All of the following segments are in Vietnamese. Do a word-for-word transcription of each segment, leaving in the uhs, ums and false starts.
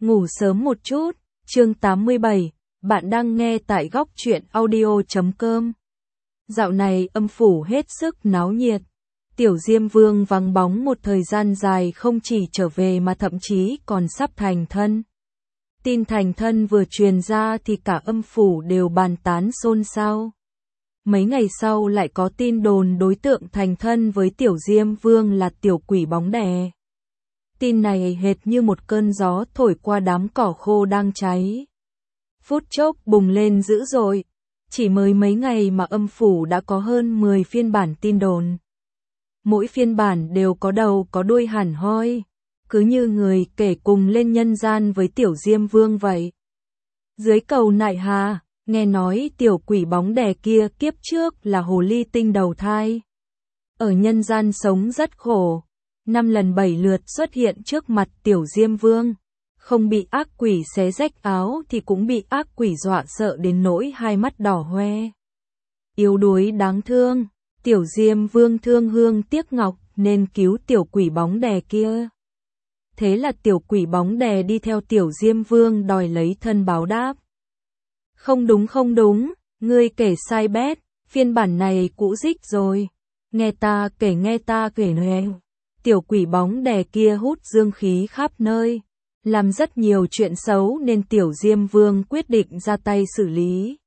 Ngủ sớm một chút, chương tám mươi bảy, bạn đang nghe tại góc truyện audio chấm com. Dạo này âm phủ hết sức náo nhiệt. Tiểu Diêm Vương vắng bóng một thời gian dài không chỉ trở về mà thậm chí còn sắp thành thân. Tin thành thân vừa truyền ra thì cả âm phủ đều bàn tán xôn xao. Mấy ngày sau lại có tin đồn đối tượng thành thân với Tiểu Diêm Vương là tiểu quỷ bóng đè. Tin này hệt như một cơn gió thổi qua đám cỏ khô đang cháy. Phút chốc bùng lên dữ dội. Chỉ mới mấy ngày mà âm phủ đã có hơn mười phiên bản tin đồn. Mỗi phiên bản đều có đầu có đuôi hẳn hoi. Cứ như người kể cùng lên nhân gian với Tiểu Diêm Vương vậy. Dưới cầu nại hà, nghe nói tiểu quỷ bóng đè kia kiếp trước là hồ ly tinh đầu thai. Ở nhân gian sống rất khổ. Năm lần bảy lượt xuất hiện trước mặt Tiểu Diêm Vương. Không bị ác quỷ xé rách áo thì cũng bị ác quỷ dọa sợ đến nỗi hai mắt đỏ hoe. Yếu đuối đáng thương, Tiểu Diêm Vương thương hương tiếc ngọc nên cứu tiểu quỷ bóng đè kia. Thế là tiểu quỷ bóng đè đi theo Tiểu Diêm Vương đòi lấy thân báo đáp. Không đúng không đúng, ngươi kể sai bét, phiên bản này cũ dích rồi. Nghe ta kể nghe ta kể nè. Tiểu quỷ bóng đè kia hút dương khí khắp nơi, làm rất nhiều chuyện xấu nên Tiểu Diêm Vương quyết định ra tay xử lý.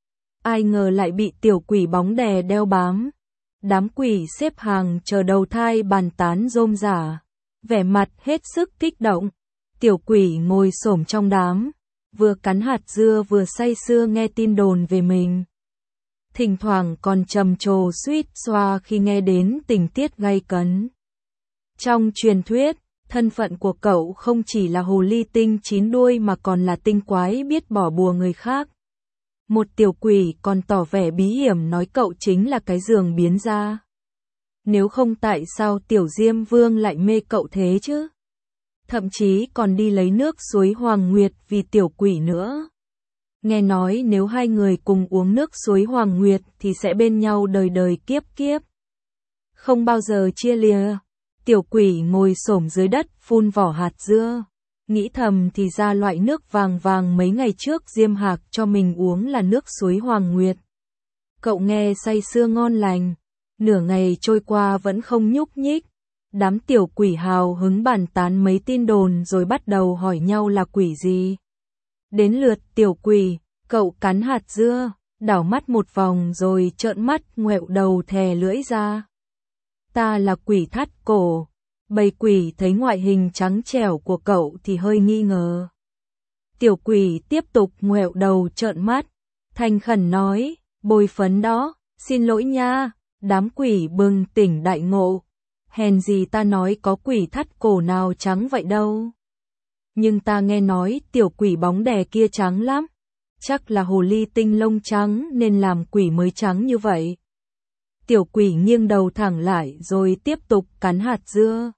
Ai ngờ lại bị tiểu quỷ bóng đè đeo bám. Đám quỷ xếp hàng chờ đầu thai bàn tán rôm rả, vẻ mặt hết sức kích động. Tiểu quỷ ngồi xổm trong đám, vừa cắn hạt dưa vừa say sưa nghe tin đồn về mình. Thỉnh thoảng còn trầm trồ suýt xoa khi nghe đến tình tiết gay cấn. Trong truyền thuyết, thân phận của cậu không chỉ là hồ ly tinh chín đuôi mà còn là tinh quái biết bỏ bùa người khác. Một tiểu quỷ còn tỏ vẻ bí hiểm nói cậu chính là cái giường biến ra. Nếu không tại sao Tiểu Diêm Vương lại mê cậu thế chứ? Thậm chí còn đi lấy nước suối Hoàng Nguyệt vì tiểu quỷ nữa. Nghe nói nếu hai người cùng uống nước suối Hoàng Nguyệt thì sẽ bên nhau đời đời kiếp kiếp. Không bao giờ chia lìa. Tiểu quỷ ngồi xổm dưới đất phun vỏ hạt dưa. Nghĩ thầm thì ra loại nước vàng vàng mấy ngày trước Diêm Hạc cho mình uống là nước suối Hoàng Nguyệt. Cậu nghe say sưa ngon lành. Nửa ngày trôi qua vẫn không nhúc nhích. Đám tiểu quỷ hào hứng bàn tán mấy tin đồn rồi bắt đầu hỏi nhau là quỷ gì. Đến lượt tiểu quỷ, cậu cắn hạt dưa, đảo mắt một vòng rồi trợn mắt ngoẹo đầu thè lưỡi ra. Ta là quỷ thắt cổ. Bầy quỷ thấy ngoại hình trắng trẻo của cậu thì hơi nghi ngờ. Tiểu quỷ tiếp tục ngoẹo đầu trợn mắt, thành khẩn nói, bôi phấn đó, xin lỗi nha. Đám quỷ bừng tỉnh đại ngộ. Hèn gì ta nói có quỷ thắt cổ nào trắng vậy đâu. Nhưng ta nghe nói tiểu quỷ bóng đè kia trắng lắm. Chắc là hồ ly tinh lông trắng nên làm quỷ mới trắng như vậy. Tiểu quỷ nghiêng đầu thẳng lại rồi tiếp tục cắn hạt dưa.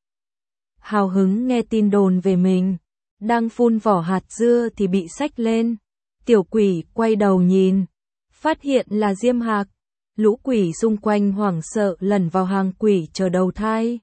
Hào hứng nghe tin đồn về mình. Đang phun vỏ hạt dưa thì bị xách lên. Tiểu quỷ quay đầu nhìn. Phát hiện là Diêm Hạc. Lũ quỷ xung quanh hoảng sợ lẩn vào hàng quỷ chờ đầu thai.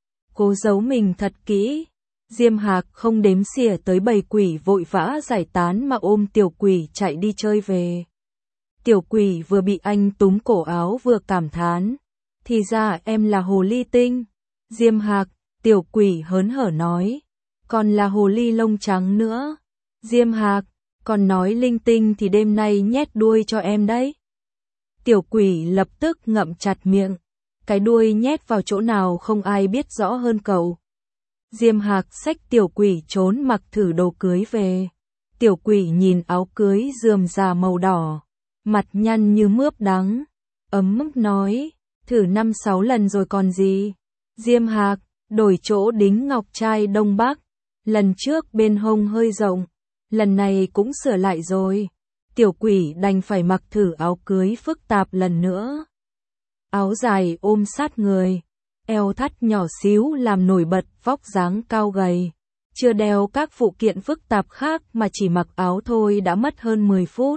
Cố giấu mình thật kỹ. Diêm Hạc không đếm xỉa tới bầy quỷ vội vã giải tán mà ôm tiểu quỷ chạy đi chơi về. Tiểu quỷ vừa bị anh túm cổ áo vừa cảm thán. Thì ra em là hồ ly tinh. Diêm Hạc, tiểu quỷ hớn hở nói. Còn là hồ ly lông trắng nữa. Diêm Hạc, còn nói linh tinh thì đêm nay nhét đuôi cho em đấy. Tiểu quỷ lập tức ngậm chặt miệng. Cái đuôi nhét vào chỗ nào không ai biết rõ hơn cậu. Diêm Hạc xách tiểu quỷ trốn mặc thử đồ cưới về. Tiểu quỷ nhìn áo cưới rườm rà màu đỏ. Mặt nhăn như mướp đắng. Ấm ức nói. Thử năm sáu lần rồi còn gì. Diêm Hạc, đổi chỗ đính ngọc trai Đông Bắc. Lần trước bên hông hơi rộng. Lần này cũng sửa lại rồi. Tiểu quỷ đành phải mặc thử áo cưới phức tạp lần nữa. Áo dài ôm sát người. Eo thắt nhỏ xíu làm nổi bật vóc dáng cao gầy. Chưa đeo các phụ kiện phức tạp khác mà chỉ mặc áo thôi đã mất hơn mười phút.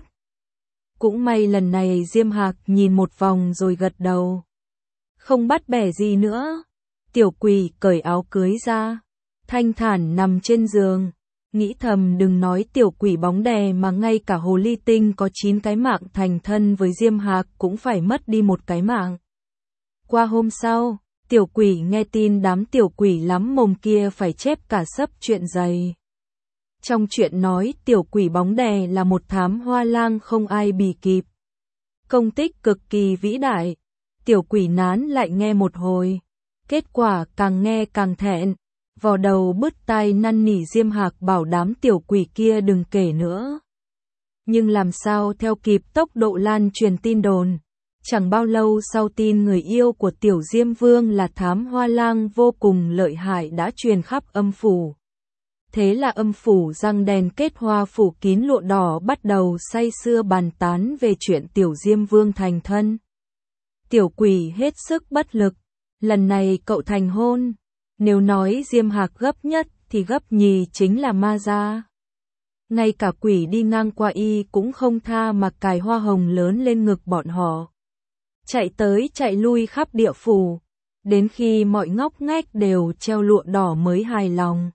Cũng may lần này Diêm Hạc nhìn một vòng rồi gật đầu. Không bắt bẻ gì nữa. Tiểu quỷ cởi áo cưới ra. Thanh thản nằm trên giường. nghĩ thầm đừng nói tiểu quỷ bóng đè mà ngay cả hồ ly tinh có chín cái mạng thành thân với Diêm Hạc cũng phải mất đi một cái mạng. Qua hôm sau, tiểu quỷ nghe tin đám tiểu quỷ lắm mồm kia phải chép cả sấp chuyện dày. Trong chuyện nói tiểu quỷ bóng đè là một thám hoa lang không ai bì kịp. Công tích cực kỳ vĩ đại. Tiểu quỷ nán lại nghe một hồi. Kết quả càng nghe càng thẹn. Vò đầu bứt tai năn nỉ Diêm Hạc bảo đám tiểu quỷ kia đừng kể nữa. Nhưng làm sao theo kịp tốc độ lan truyền tin đồn. Chẳng bao lâu sau tin người yêu của tiểu Diêm Vương là thám hoa lang vô cùng lợi hại đã truyền khắp âm phủ. Thế là âm phủ răng đèn kết hoa phủ kín lụa đỏ bắt đầu say sưa bàn tán về chuyện tiểu Diêm Vương thành thân. Tiểu quỷ hết sức bất lực. Lần này cậu thành hôn. Nếu nói Diêm Hạc gấp nhất thì gấp nhì chính là ma gia. Ngay cả quỷ đi ngang qua y cũng không tha mà cài hoa hồng lớn lên ngực bọn họ. Chạy tới chạy lui khắp địa phủ. Đến khi mọi ngóc ngách đều treo lụa đỏ mới hài lòng.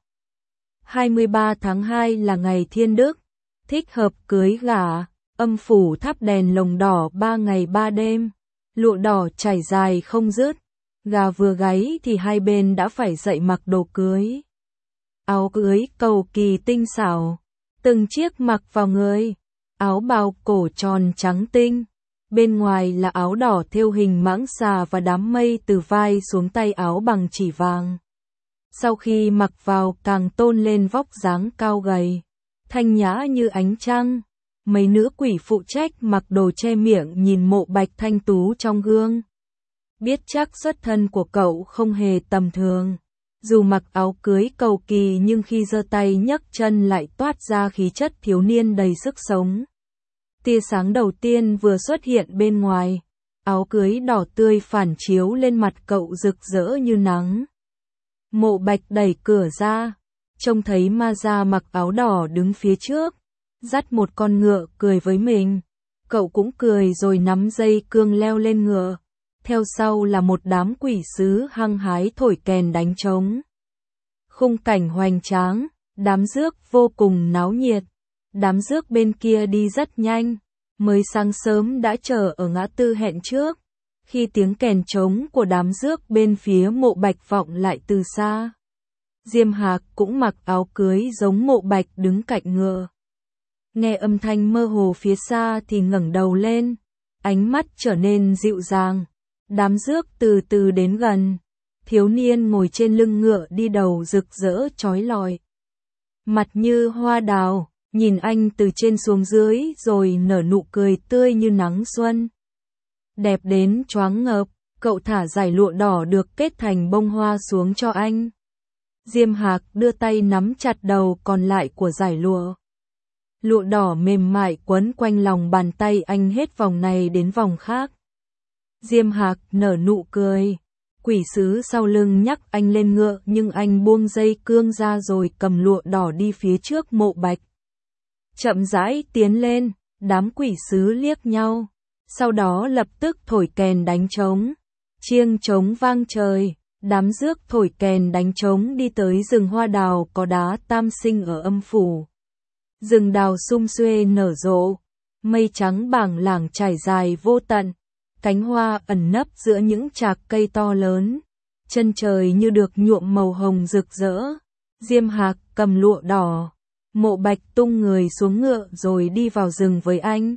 hai mươi ba tháng hai là ngày thiên đức. Thích hợp cưới gả. Âm phủ thắp đèn lồng đỏ ba ngày ba đêm. Lụa đỏ trải dài không dứt. Gà vừa gáy thì hai bên đã phải dậy mặc đồ cưới. Áo cưới cầu kỳ tinh xảo. Từng chiếc mặc vào người. Áo bào cổ tròn trắng tinh. Bên ngoài là áo đỏ thêu hình mãng xà và đám mây từ vai xuống tay áo bằng chỉ vàng. Sau khi mặc vào càng tôn lên vóc dáng cao gầy. Thanh nhã như ánh trăng. Mấy nữ quỷ phụ trách mặc đồ che miệng nhìn Mộ Bạch thanh tú trong gương. Biết chắc xuất thân của cậu không hề tầm thường. Dù mặc áo cưới cầu kỳ nhưng khi giơ tay nhấc chân lại toát ra khí chất thiếu niên đầy sức sống. Tia sáng đầu tiên vừa xuất hiện bên ngoài. Áo cưới đỏ tươi phản chiếu lên mặt cậu rực rỡ như nắng. Mộ Bạch đẩy cửa ra. Trông thấy ma gia mặc áo đỏ đứng phía trước. Dắt một con ngựa cười với mình. Cậu cũng cười rồi nắm dây cương leo lên ngựa. Theo sau là một đám quỷ sứ hăng hái thổi kèn đánh trống. Khung cảnh hoành tráng, đám rước vô cùng náo nhiệt. Đám rước bên kia đi rất nhanh, mới sáng sớm đã chờ ở ngã tư hẹn trước. Khi tiếng kèn trống của đám rước bên phía Mộ Bạch vọng lại từ xa. Diêm Hạc cũng mặc áo cưới giống Mộ Bạch đứng cạnh ngựa. Nghe âm thanh mơ hồ phía xa thì ngẩng đầu lên, ánh mắt trở nên dịu dàng. Đám rước từ từ đến gần, thiếu niên ngồi trên lưng ngựa đi đầu rực rỡ chói lọi. Mặt như hoa đào, nhìn anh từ trên xuống dưới rồi nở nụ cười tươi như nắng xuân. Đẹp đến choáng ngợp, cậu thả dải lụa đỏ được kết thành bông hoa xuống cho anh. Diêm Hạc đưa tay nắm chặt đầu còn lại của dải lụa. Lụa đỏ mềm mại quấn quanh lòng bàn tay anh hết vòng này đến vòng khác. Diêm Hạc nở nụ cười. Quỷ sứ sau lưng nhắc anh lên ngựa nhưng anh buông dây cương ra rồi cầm lụa đỏ đi phía trước Mộ Bạch. Chậm rãi tiến lên, đám quỷ sứ liếc nhau. Sau đó lập tức thổi kèn đánh trống. Chiêng trống vang trời, đám rước thổi kèn đánh trống đi tới rừng hoa đào có đá tam sinh ở âm phủ. Rừng đào sum xuê nở rộ, mây trắng bảng lảng trải dài vô tận. Cánh hoa ẩn nấp giữa những chạc cây to lớn. Chân trời như được nhuộm màu hồng rực rỡ. Diêm Hạc cầm lụa đỏ. Mộ Bạch tung người xuống ngựa rồi đi vào rừng với anh.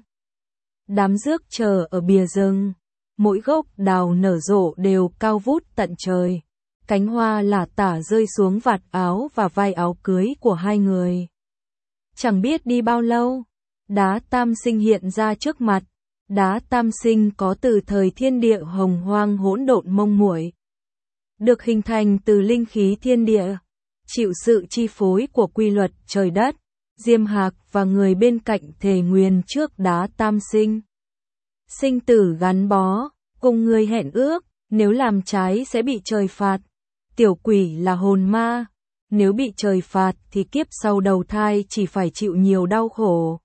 Đám rước chờ ở bìa rừng. Mỗi gốc đào nở rộ đều cao vút tận trời. Cánh hoa lả tả rơi xuống vạt áo và vai áo cưới của hai người. Chẳng biết đi bao lâu, đá tam sinh hiện ra trước mặt. Đá tam sinh có từ thời thiên địa hồng hoang hỗn độn mông muội, được hình thành từ linh khí thiên địa, chịu sự chi phối của quy luật trời đất. Diêm Hạc và người bên cạnh thề nguyền trước đá tam sinh. Sinh tử gắn bó, cùng người hẹn ước, nếu làm trái sẽ bị trời phạt. Tiểu quỷ là hồn ma, nếu bị trời phạt thì kiếp sau đầu thai chỉ phải chịu nhiều đau khổ.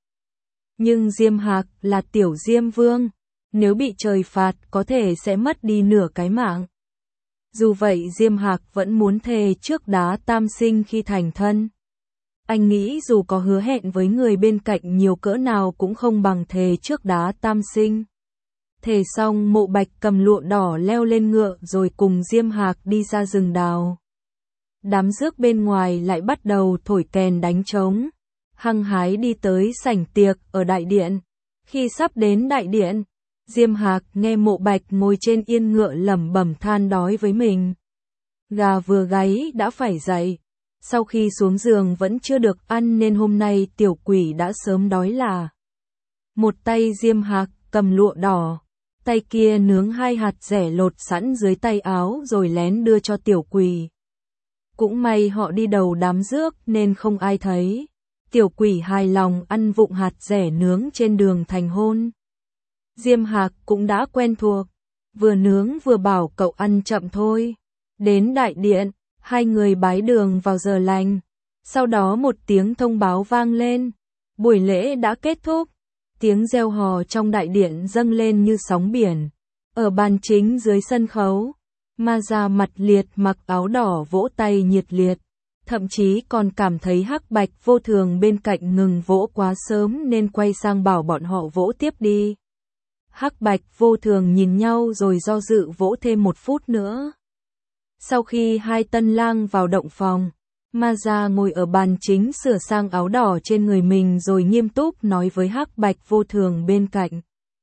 Nhưng Diêm Hạc là tiểu Diêm Vương, nếu bị trời phạt có thể sẽ mất đi nửa cái mạng. Dù vậy Diêm Hạc vẫn muốn thề trước đá tam sinh khi thành thân. Anh nghĩ dù có hứa hẹn với người bên cạnh nhiều cỡ nào cũng không bằng thề trước đá tam sinh. Thề xong Mộ Bạch cầm lụa đỏ leo lên ngựa rồi cùng Diêm Hạc đi ra rừng đào. Đám rước bên ngoài lại bắt đầu thổi kèn đánh trống, hăng hái đi tới sảnh tiệc ở đại điện. Khi sắp đến đại điện, Diêm Hạc nghe Mộ Bạch ngồi trên yên ngựa lẩm bẩm than đói với mình. Gà vừa gáy đã phải dậy, sau khi xuống giường vẫn chưa được ăn nên hôm nay tiểu quỷ đã sớm đói là. Một tay Diêm Hạc cầm lụa đỏ, tay kia nướng hai hạt dẻ lột sẵn dưới tay áo rồi lén đưa cho tiểu quỷ. Cũng may họ đi đầu đám rước nên không ai thấy. Tiểu quỷ hài lòng ăn vụng hạt dẻ nướng trên đường thành hôn. Diêm Hạc cũng đã quen thuộc, vừa nướng vừa bảo cậu ăn chậm thôi. Đến đại điện, hai người bái đường vào giờ lành. Sau đó một tiếng thông báo vang lên, buổi lễ đã kết thúc. Tiếng reo hò trong đại điện dâng lên như sóng biển. Ở bàn chính dưới sân khấu, Ma Gia mặt liệt mặc áo đỏ vỗ tay nhiệt liệt. Thậm chí còn cảm thấy Hắc Bạch Vô Thường bên cạnh ngừng vỗ quá sớm nên quay sang bảo bọn họ vỗ tiếp đi. Hắc Bạch Vô Thường nhìn nhau rồi do dự vỗ thêm một phút nữa. Sau khi hai tân lang vào động phòng, Ma Gia ngồi ở bàn chính sửa sang áo đỏ trên người mình rồi nghiêm túc nói với Hắc Bạch Vô Thường bên cạnh.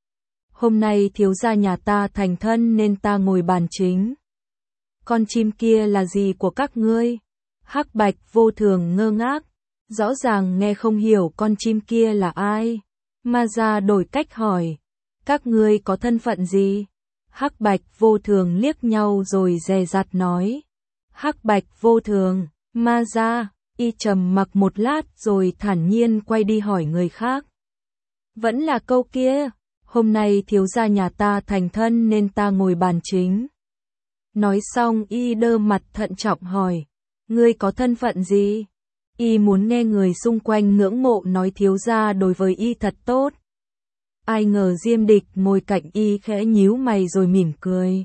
Hôm nay thiếu gia nhà ta thành thân nên ta ngồi bàn chính. Con chim kia là gì của các ngươi? Hắc Bạch Vô Thường ngơ ngác, rõ ràng nghe không hiểu con chim kia là ai. Ma Gia đổi cách hỏi, các ngươi có thân phận gì? Hắc Bạch Vô Thường liếc nhau rồi dè dặt nói. Hắc Bạch Vô Thường, Ma Gia, y trầm mặc một lát rồi thản nhiên quay đi hỏi người khác. Vẫn là câu kia, hôm nay thiếu gia nhà ta thành thân nên ta ngồi bàn chính. Nói xong y đơ mặt thận trọng hỏi, ngươi có thân phận gì? Y muốn nghe người xung quanh ngưỡng mộ nói thiếu gia đối với y thật tốt. Ai ngờ Diêm Địch ngồi cạnh y khẽ nhíu mày rồi mỉm cười.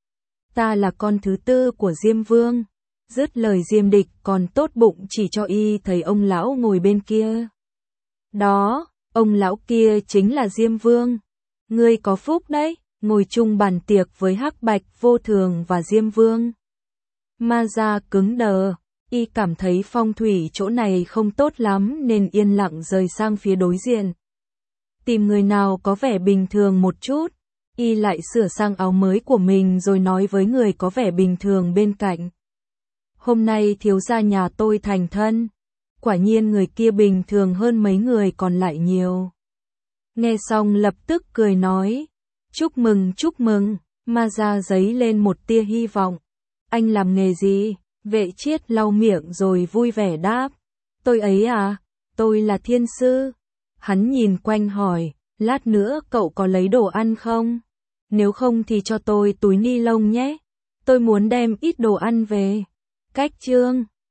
Ta là con thứ tư của Diêm Vương. Dứt lời Diêm Địch còn tốt bụng chỉ cho y thấy ông lão ngồi bên kia. Đó, ông lão kia chính là Diêm Vương. Ngươi có phúc đấy, ngồi chung bàn tiệc với Hắc Bạch Vô Thường và Diêm Vương. Ma Gia cứng đờ, y cảm thấy phong thủy chỗ này không tốt lắm nên yên lặng rời sang phía đối diện. Tìm người nào có vẻ bình thường một chút, y lại sửa sang áo mới của mình rồi nói với người có vẻ bình thường bên cạnh. Hôm nay thiếu gia nhà tôi thành thân. Quả nhiên người kia bình thường hơn mấy người còn lại nhiều. Nghe xong lập tức cười nói, chúc mừng chúc mừng. Ma Gia giấy lên một tia hy vọng. Anh làm nghề gì? Vệ Chiết lau miệng rồi vui vẻ đáp. Tôi ấy à, tôi là thiên sư. Hắn nhìn quanh hỏi, lát nữa cậu có lấy đồ ăn không? Nếu không thì cho tôi túi ni lông nhé. Tôi muốn đem ít đồ ăn về. Cách chương